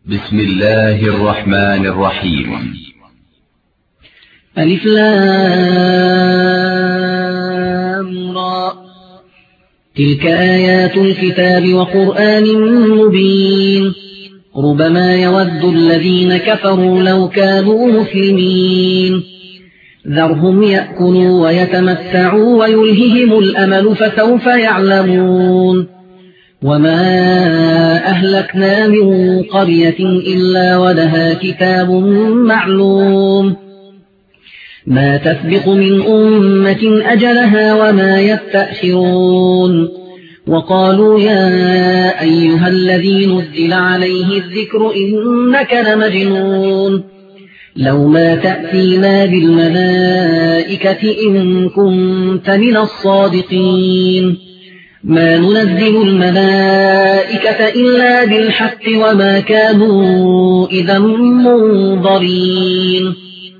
بسم الله الرحمن الرحيم. ألف لام را. تلك آيات الكتاب وقرآن مبين. ربما يود الذين كفروا لو كانوا مسلمين. ذرهم يأكلوا ويتمتعوا ويلههم الأمل فسوف يعلمون. وما أهلكنا من قرية إلا ولها كتاب معلوم. ما تسبق من أمة أجلها وما يستأخرون. وقالوا يا أيها الذي نزل عليه الذكر إنك لمجنون. لو ما تأتينا بالملائكة إن كنت من الصادقين. ما ننزل الملائكة إلا بالحق وما كانوا إذا منظرين.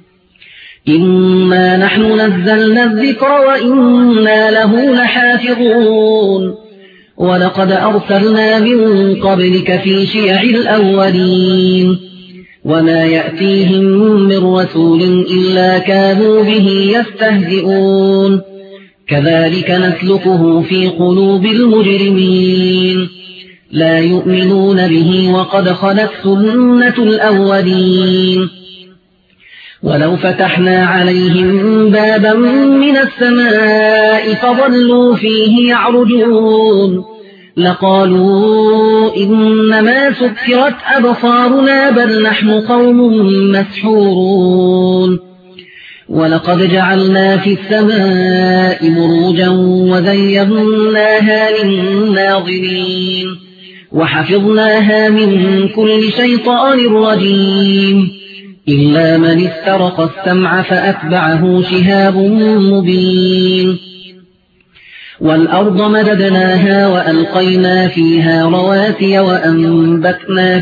إنا نحن نزلنا الذكر وإنا له لحافظون. ولقد أرسلنا من قبلك في شيع الأولين. وما يأتيهم من رسول إلا كانوا به يستهزئون. كذلك نسلكه في قلوب المجرمين. لا يؤمنون به وقد خلت سنة الأولين. ولو فتحنا عليهم بابا من السماء فظلوا فيه يعرجون لقالوا إنما سكرت أبصارنا بل نحن قوم مسحورون. ولقد جعلنا في السماء مروجا وزيناها للناظرين وحفظناها من كل شيطان رجيم إلا من استرق السمع فأتبعه شهاب مبين. والأرض مددناها وألقينا فيها رواسي وأنبتنا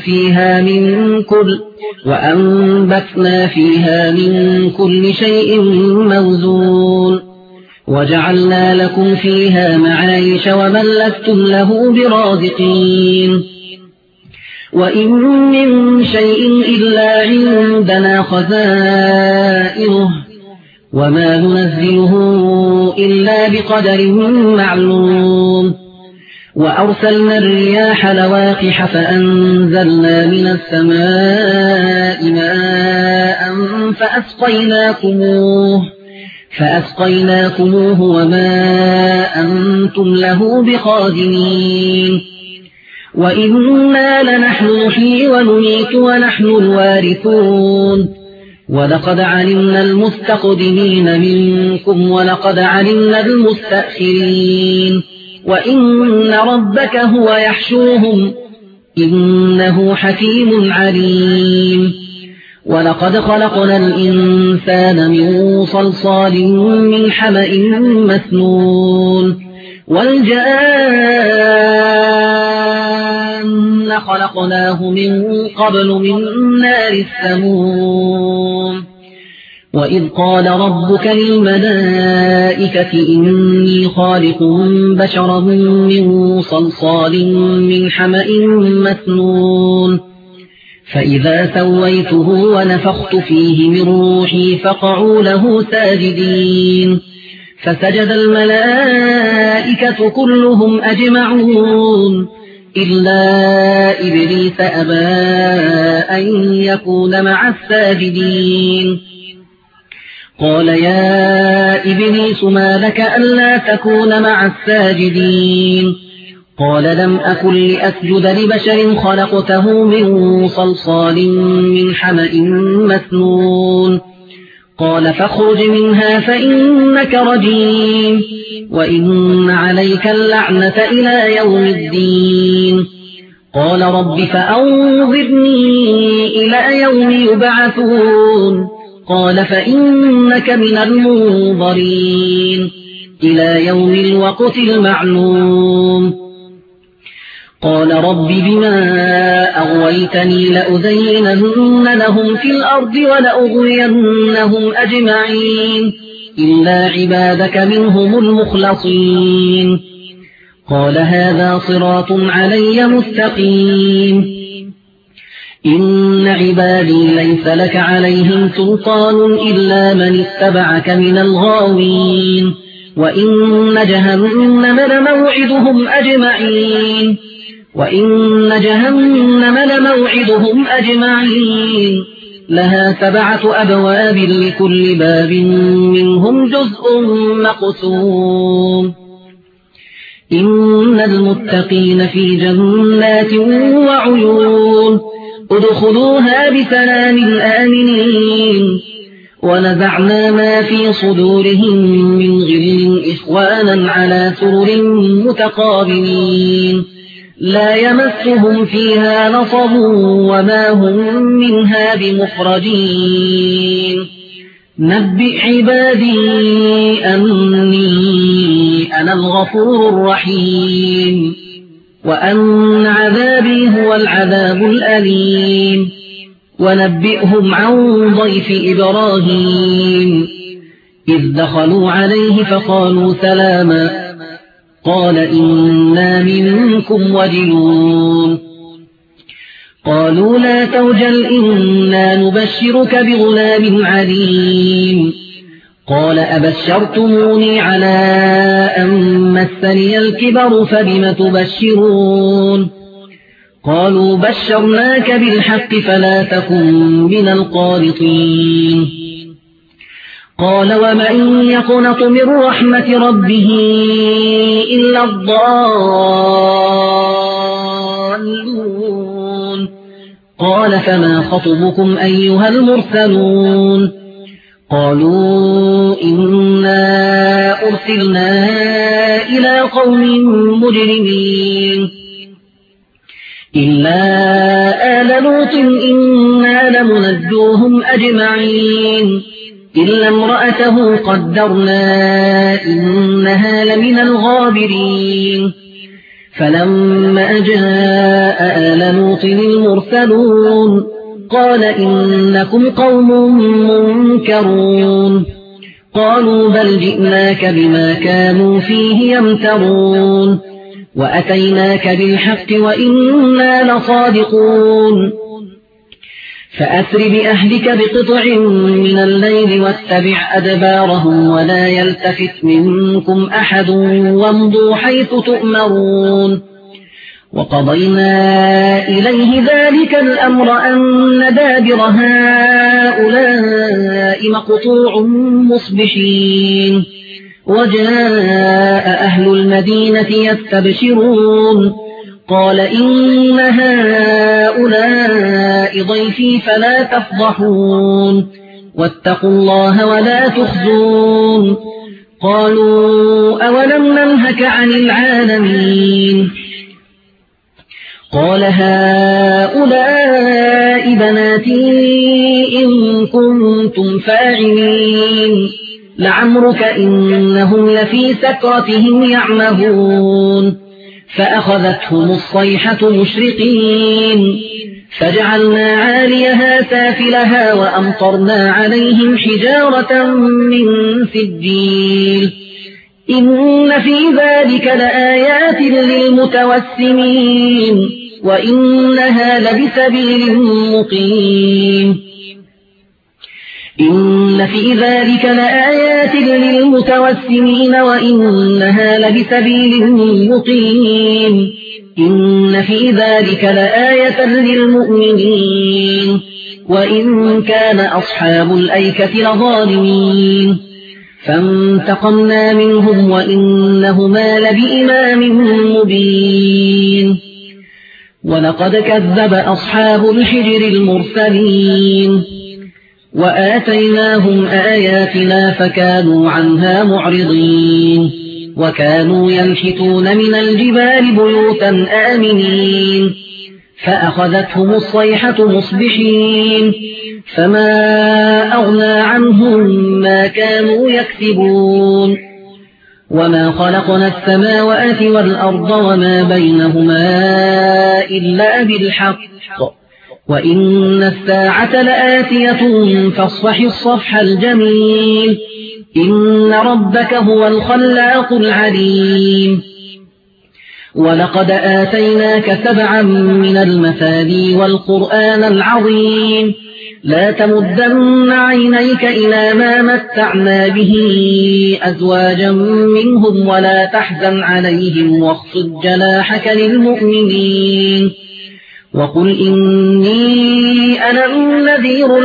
فيها من كل شيء موزون. وجعلنا لكم فيها معايش ومن لستم له برازقين. وإن من شيء إلا عندنا خزائنه وما ننزله إلا بقدر معلوم. وأرسلنا الرياح لواقح فأنزلنا من السماء ماء فأسقيناكموه وما أنتم له بخازنين. وإنا لنحن نحيي ونميت ونحن الوارثون. ولقد علمنا المستقدمين منكم ولقد علمنا المستأخرين. وإن ربك هو يحشوهم إنه حكيم عليم. ولقد خلقنا الإنسان من صلصال من حمأ مسنون. والجان خلقناه من قبل من نار السموم. وإذ قال ربك للملائكة إني خالق بشرا من صلصال من حمأ مسنون. فإذا سويته ونفخت فيه من روحي فقعوا له ساجدين. فسجد الملائكة كلهم أجمعون إلا إبليس أبى أن يكون مع الساجدين. قال يا إبليس ما لك ألا تكون مع الساجدين؟ قال لم أكن لأسجد لبشر خلقته من صلصال من حمأ مسنون. قال فاخرج منها فإنك رجيم وإن عليك اللعنة إلى يوم الدين. قال رب فأنظرني إلى يوم يبعثون. قال فإنك من المنظرين إلى يوم الوقت المعلوم. قال رب بما أغويتني لأزينن لهم في الأرض ولأغوينهم أجمعين إلا عبادك منهم المخلصين. قال هذا صراط علي مستقيم. إن عبادي ليس لك عليهم سلطان إلا من اتبعك من الغاوين وإن جهنم لموعدهم أجمعين لها 7 أبواب لكل باب منهم جزء مقسوم إن المتقين في جنات وعيون ادخلوها بسلام آمنين ونزعنا ما في صدورهم من غل إخوانا على سرر متقابلين لا يمسهم فيها نصب وما هم منها بمخرجين نبئ عبادي أني أنا الغفور الرحيم وأن عذابي هو العذاب الأليم ونبئهم عن ضيف إبراهيم إذ دخلوا عليه فقالوا سلاما قال إنا منكم وجلون قالوا لا توجل إنا نبشرك بغلام عليم قال أبشرتموني على أن مسني الكبر فبم تبشرون قالوا بشرناك بالحق فلا تكن من القانطين قال ومن يقنط من رحمة ربه إلا الضالون قال فما خطبكم أيها المرسلون قالوا إنا أرسلنا إلى قوم مجرمين إلا آل لوط إنا لمنجوهم أجمعين إلا امرأته قدرنا إنها لمن الغابرين فلما جاء آل لوط المرسلون قال إنكم قوم منكرون قالوا بل جئناك بما كانوا فيه يمترون وأتيناك بالحق وإنا لصادقون فأسر بأهلك بقطع من الليل واتبع أدبارهم ولا يلتفت منكم أحد وامضوا حيث تؤمرون وقضينا إليه ذلك الأمر أن دابر هؤلاء مقطوع مصبحين وجاء أهل المدينة يستبشرون قال إن هؤلاء ضيفي فلا تفضحون واتقوا الله ولا تخزون قالوا أولم ننهك عن العالمين قال هؤلاء بناتي إن كنتم فاعلين لعمرك إنهم لفي سكرتهم يعمهون فأخذتهم الصيحة مشرقين فجعلنا عاليها سافلها وأمطرنا عليهم حجارة من سجيل إن في ذلك لآيات للمتوسمين وإنها لبسبيل مقيم إن في ذلك لآيات للمتوسمين وإنها لبسبيل مقيم إن في ذلك لآية للمؤمنين وإن كان أصحاب الأيكة لظالمين فانتقمنا منهم وإنهما لبإمام مبين ولقد كذب أصحاب الحجر المرسلين وآتيناهم آياتنا فكانوا عنها معرضين وكانوا ينحتون من الجبال بيوتا آمنين فأخذتهم الصيحة مصبحين فما أغنى عنهم ما كانوا يكسبون وما خلقنا السماوات والأرض وما بينهما إلا بالحق وإن الساعة لآتية فاصفح الصفح الجميل إن ربك هو الخلاق العليم ولقد آتيناك 7 من المثاني والقرآن العظيم لا تمدن عينيك إلى ما متعنا به أزواجا منهم ولا تحزن عليهم واخفض جناحك للمؤمنين وقل إني أنا النذير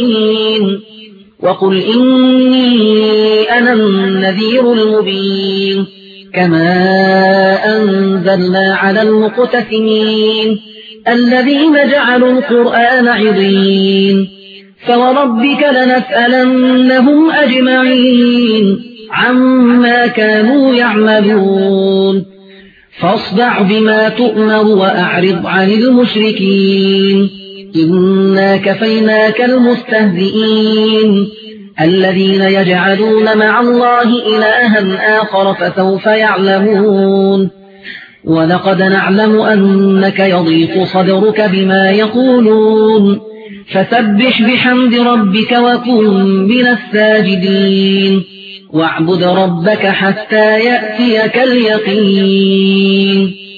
المبين كما أنزلنا على المقتسمين الذين جعلوا القرآن عضين فوربك لنسألنهم أجمعين عما كانوا يعملون فاصدع بما تؤمر وأعرض عن المشركين إنا كفيناك المستهزئين الذين يجعلون مع الله إلها آخر فسوف يعلمون ولقد نعلم أنك يضيق صدرك بما يقولون فسبح بحمد ربك وكن من الساجدين واعبد ربك حتى يأتيك اليقين